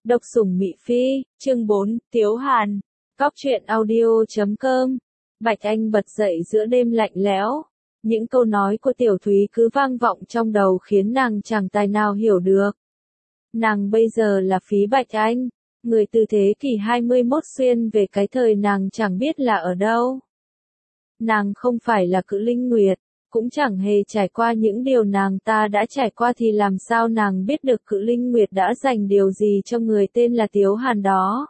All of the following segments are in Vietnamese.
Độc sủng Mị Phi, chương 4, Tiếu Hàn. Cóc truyện audio.com. Bạch Anh bật dậy giữa đêm lạnh lẽo. Những câu nói của Tiểu Thúy cứ vang vọng trong đầu khiến nàng chẳng tài nào hiểu được. Nàng bây giờ là Phí Bạch Anh, người từ thế kỷ 21 xuyên về cái thời nàng chẳng biết là ở đâu. Nàng không phải là Cự Linh Nguyệt, cũng chẳng hề trải qua những điều nàng ta đã trải qua thì làm sao nàng biết được Cự Linh Nguyệt đã dành điều gì cho người tên là Tiếu Hàn đó.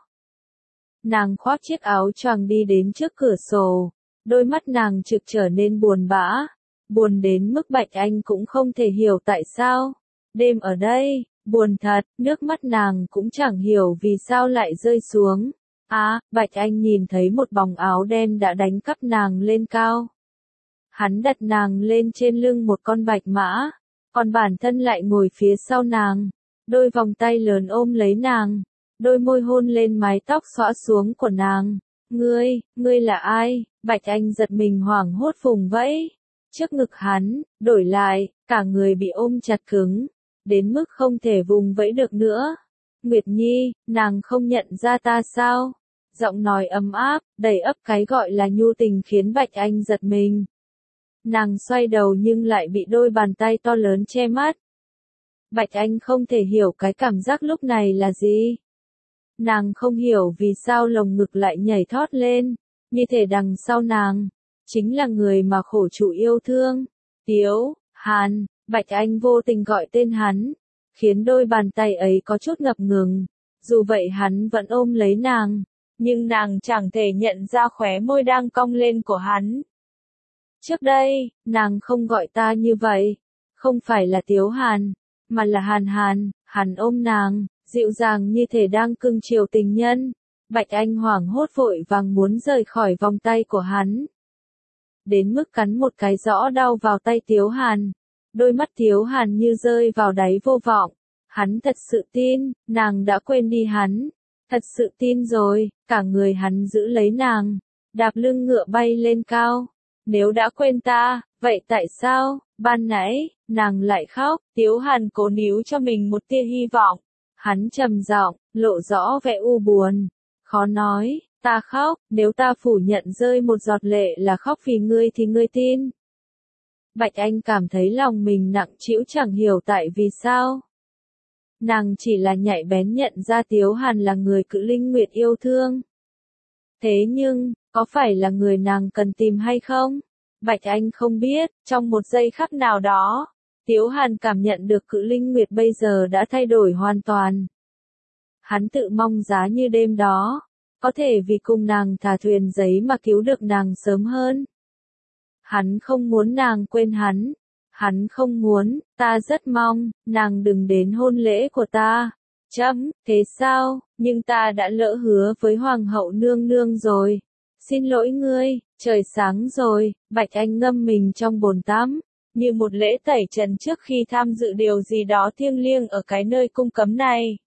Nàng khoác chiếc áo choàng đi đến trước cửa sổ, đôi mắt nàng trực trở nên buồn bã, buồn đến mức Bạch Anh cũng không thể hiểu tại sao. Đêm ở đây, buồn thật, nước mắt nàng cũng chẳng hiểu vì sao lại rơi xuống. Bạch Anh nhìn thấy một bóng áo đen đã đánh cắp nàng lên cao. Hắn đặt nàng lên trên lưng một con bạch mã, còn bản thân lại ngồi phía sau nàng, đôi vòng tay lớn ôm lấy nàng, đôi môi hôn lên mái tóc xõa xuống của nàng. Ngươi là ai? Bạch Anh giật mình hoảng hốt vùng vẫy. Trước ngực hắn, đổi lại, cả người bị ôm chặt cứng, đến mức không thể vùng vẫy được nữa. Nguyệt Nhi, nàng không nhận ra ta sao? Giọng nói ấm áp, đầy ắp cái gọi là nhu tình khiến Bạch Anh giật mình. Nàng xoay đầu nhưng lại bị đôi bàn tay to lớn che mắt. Bạch Anh không thể hiểu cái cảm giác lúc này là gì. Nàng không hiểu vì sao lồng ngực lại nhảy thót lên, như thể đằng sau nàng chính là người mà khổ chủ yêu thương. Tiếu Hàn. Bạch Anh vô tình gọi tên hắn, khiến đôi bàn tay ấy có chút ngập ngừng. Dù vậy hắn vẫn ôm lấy nàng, nhưng nàng chẳng thể nhận ra khóe môi đang cong lên của hắn. Trước đây, nàng không gọi ta như vậy, không phải là Tiếu Hàn, mà là Hàn. Hắn ôm nàng, dịu dàng như thể đang cưng chiều tình nhân. Bạch Anh hoảng hốt vội vàng muốn rời khỏi vòng tay của hắn, đến mức cắn một cái rõ đau vào tay Tiếu Hàn. Đôi mắt Tiếu Hàn như rơi vào đáy vô vọng. Hắn thật sự tin, nàng đã quên đi hắn. Thật sự tin rồi, cả người hắn giữ lấy nàng, đạp lưng ngựa bay lên cao. Nếu đã quên ta, vậy tại sao, ban nãy, nàng lại khóc? Tiếu Hàn cố níu cho mình một tia hy vọng. Hắn trầm giọng, lộ rõ vẻ u buồn. Khó nói, ta khóc, nếu ta phủ nhận rơi một giọt lệ là khóc vì ngươi thì ngươi tin. Bạch Anh cảm thấy lòng mình nặng trĩu chẳng hiểu tại vì sao. Nàng chỉ là nhạy bén nhận ra Tiếu Hàn là người Cự Linh Nguyệt yêu thương. Thế nhưng, có phải là người nàng cần tìm hay không? Bạch Anh không biết, trong một giây khắc nào đó, Tiếu Hàn cảm nhận được Cự Linh Nguyệt bây giờ đã thay đổi hoàn toàn. Hắn tự mong giá như đêm đó, có thể vì cùng nàng thả thuyền giấy mà cứu được nàng sớm hơn. Hắn không muốn nàng quên hắn. Hắn không muốn, ta rất mong, nàng đừng đến hôn lễ của ta. Thế sao, nhưng ta đã lỡ hứa với Hoàng hậu nương nương rồi. Xin lỗi ngươi, trời sáng rồi. Bạch Anh ngâm mình trong bồn tắm, như một lễ tẩy trần trước khi tham dự điều gì đó thiêng liêng ở cái nơi cung cấm này.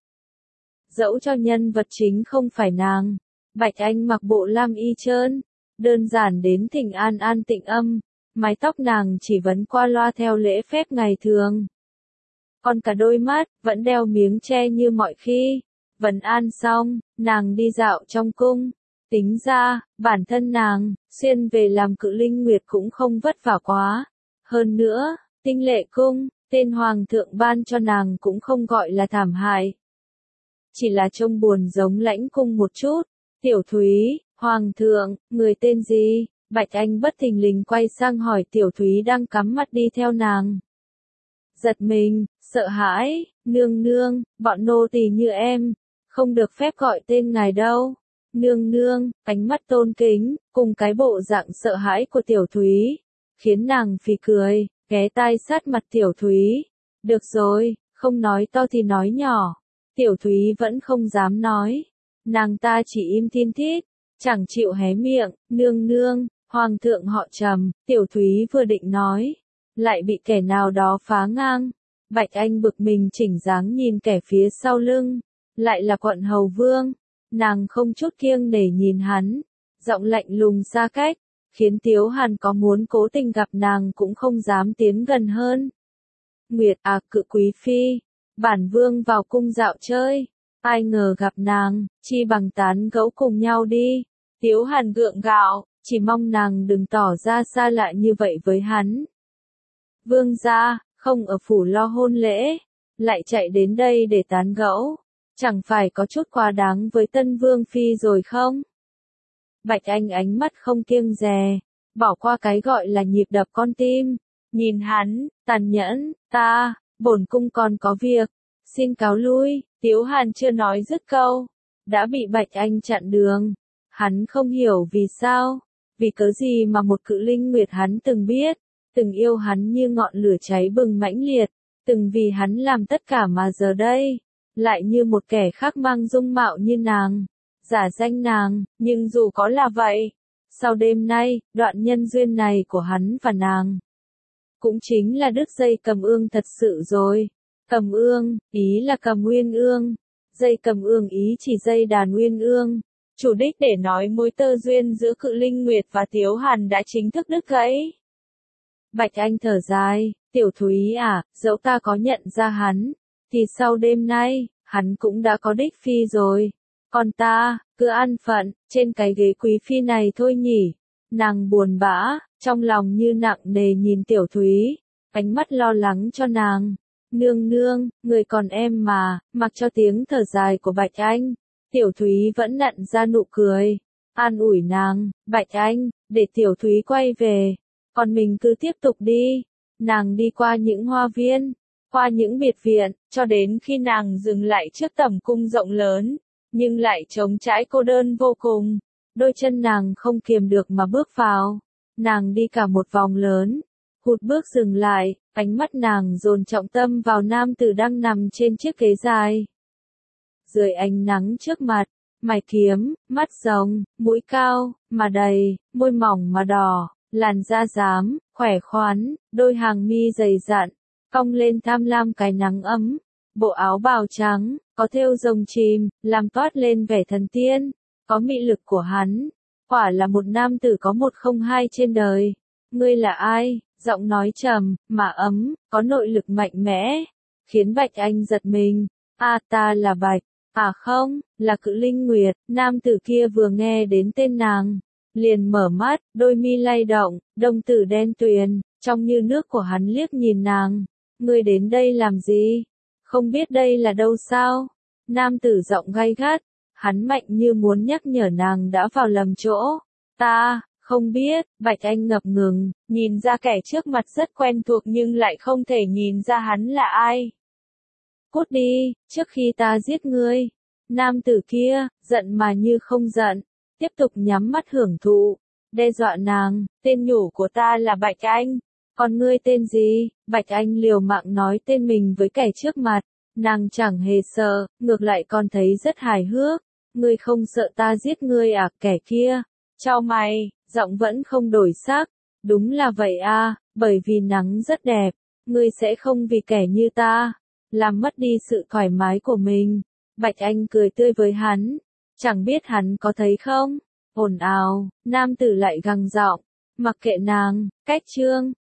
Dẫu cho nhân vật chính không phải nàng, Bạch Anh mặc bộ lam y trơn, đơn giản đến thỉnh an tịnh âm. Mái tóc nàng chỉ vấn qua loa theo lễ phép ngày thường. Còn cả đôi mắt, vẫn đeo miếng che như mọi khi. Vấn an xong, nàng đi dạo trong cung. Tính ra, bản thân nàng, xuyên về làm Cự Linh Nguyệt cũng không vất vả quá. Hơn nữa, Tinh Lệ Cung, tên hoàng thượng ban cho nàng cũng không gọi là thảm hại. Chỉ là trông buồn giống Lãnh Cung một chút. Tiểu Thúy, hoàng thượng, người tên gì? Bạch Anh bất thình lình quay sang hỏi Tiểu Thúy đang cắm mặt đi theo nàng. Giật mình, sợ hãi, nương, bọn nô tỳ như em, không được phép gọi tên ngài đâu. Nương, ánh mắt tôn kính, cùng cái bộ dạng sợ hãi của Tiểu Thúy, khiến nàng phì cười, ghé tai sát mặt Tiểu Thúy. Được rồi, không nói to thì nói nhỏ. Tiểu Thúy vẫn không dám nói. Nàng ta chỉ im thiên thít, chẳng chịu hé miệng. Nương, hoàng thượng họ Trầm. Tiểu Thúy vừa định nói, lại bị kẻ nào đó phá ngang. Bạch Anh bực mình chỉnh dáng nhìn kẻ phía sau lưng, lại là Quận Hầu Vương. Nàng không chút kiêng nể nhìn hắn, giọng lạnh lùng xa cách, khiến Tiếu Hàn có muốn cố tình gặp nàng cũng không dám tiến gần hơn. Nguyệt Cự Quý Phi, bản vương vào cung dạo chơi. Ai ngờ gặp nàng, chi bằng tán gẫu cùng nhau đi. Tiếu Hàn gượng gạo, chỉ mong nàng đừng tỏ ra xa lạ như vậy với hắn. Vương gia, không ở phủ lo hôn lễ, lại chạy đến đây để tán gẫu, chẳng phải có chút quá đáng với Tân Vương Phi rồi không? Bạch Anh ánh mắt không kiêng dè, bỏ qua cái gọi là nhịp đập con tim, nhìn hắn, tàn nhẫn, bổn cung còn có việc, xin cáo lui. Tiếu Hàn chưa nói dứt câu, đã bị Bạch Anh chặn đường. Hắn không hiểu vì sao, vì cớ gì mà một cự linh nguyệt hắn từng biết, từng yêu hắn như ngọn lửa cháy bừng mãnh liệt, từng vì hắn làm tất cả mà giờ đây, lại như một kẻ khác mang dung mạo như nàng, giả danh nàng, nhưng dù có là vậy, sau đêm nay, đoạn nhân duyên này của hắn và nàng, cũng chính là đứt dây cầm ương thật sự rồi. Cầm ương, ý là cầm uyên ương, dây cầm ương ý chỉ dây đàn uyên ương. Chủ đích để nói mối tơ duyên giữa cự linh nguyệt và Tiếu Hàn đã chính thức đứt gãy. Bạch Anh thở dài, tiểu Thúy à, dẫu ta có nhận ra hắn, thì sau đêm nay, hắn cũng đã có đích phi rồi. Còn ta, cứ an phận, trên cái ghế quý phi này thôi nhỉ. Nàng buồn bã, trong lòng như nặng nề nhìn tiểu Thúy, ánh mắt lo lắng cho nàng. Nương nương, người còn em mà, mặc cho tiếng thở dài của Bạch Anh. Tiểu Thúy vẫn nặn ra nụ cười, an ủi nàng, Bạch Anh, để Tiểu Thúy quay về, còn mình cứ tiếp tục đi. Nàng đi qua những hoa viên, qua những biệt viện, cho đến khi nàng dừng lại trước tẩm cung rộng lớn, nhưng lại trống trải cô đơn vô cùng. Đôi chân nàng không kiềm được mà bước vào, nàng đi cả một vòng lớn, hụt bước dừng lại, ánh mắt nàng dồn trọng tâm vào nam tử đang nằm trên chiếc ghế dài. Dưới ánh nắng trước mặt, mày kiếm, mắt rồng, mũi cao, mà đầy, môi mỏng mà đỏ, làn da rám, khỏe khoắn, đôi hàng mi dày dặn, cong lên tham lam cái nắng ấm, bộ áo bào trắng, có thêu rồng chìm, làm toát lên vẻ thần tiên, có mị lực của hắn, quả là một nam tử có một không hai trên đời. Ngươi là ai? Giọng nói trầm, mà ấm, có nội lực mạnh mẽ, khiến Bạch Anh giật mình. Ta là Bạch. Không, là cự linh nguyệt. Nam tử kia vừa nghe đến tên nàng, liền mở mắt, đôi mi lay động, đồng tử đen tuyền, trong như nước của hắn liếc nhìn nàng. Ngươi đến đây làm gì? Không biết đây là đâu sao? Nam tử giọng gay gắt, hắn mạnh như muốn nhắc nhở nàng đã vào lầm chỗ. Ta không biết. Bạch Anh ngập ngừng, nhìn ra kẻ trước mặt rất quen thuộc nhưng lại không thể nhìn ra hắn là ai. Cút đi, trước khi ta giết ngươi. Nam tử kia, giận mà như không giận, tiếp tục nhắm mắt hưởng thụ, đe dọa nàng, tên nhủ của ta là Bạch Anh. Còn ngươi tên gì? Bạch Anh liều mạng nói tên mình với kẻ trước mặt, nàng chẳng hề sợ, ngược lại còn thấy rất hài hước. Ngươi không sợ ta giết ngươi à? Kẻ kia chau mày, giọng vẫn không đổi sắc. Đúng là vậy à, bởi vì nắng rất đẹp, ngươi sẽ không vì kẻ như ta làm mất đi sự thoải mái của mình. Bạch Anh cười tươi với hắn, chẳng biết hắn có thấy không? Ồn ào, nam tử lại gằn giọng, mặc kệ nàng, cách chương.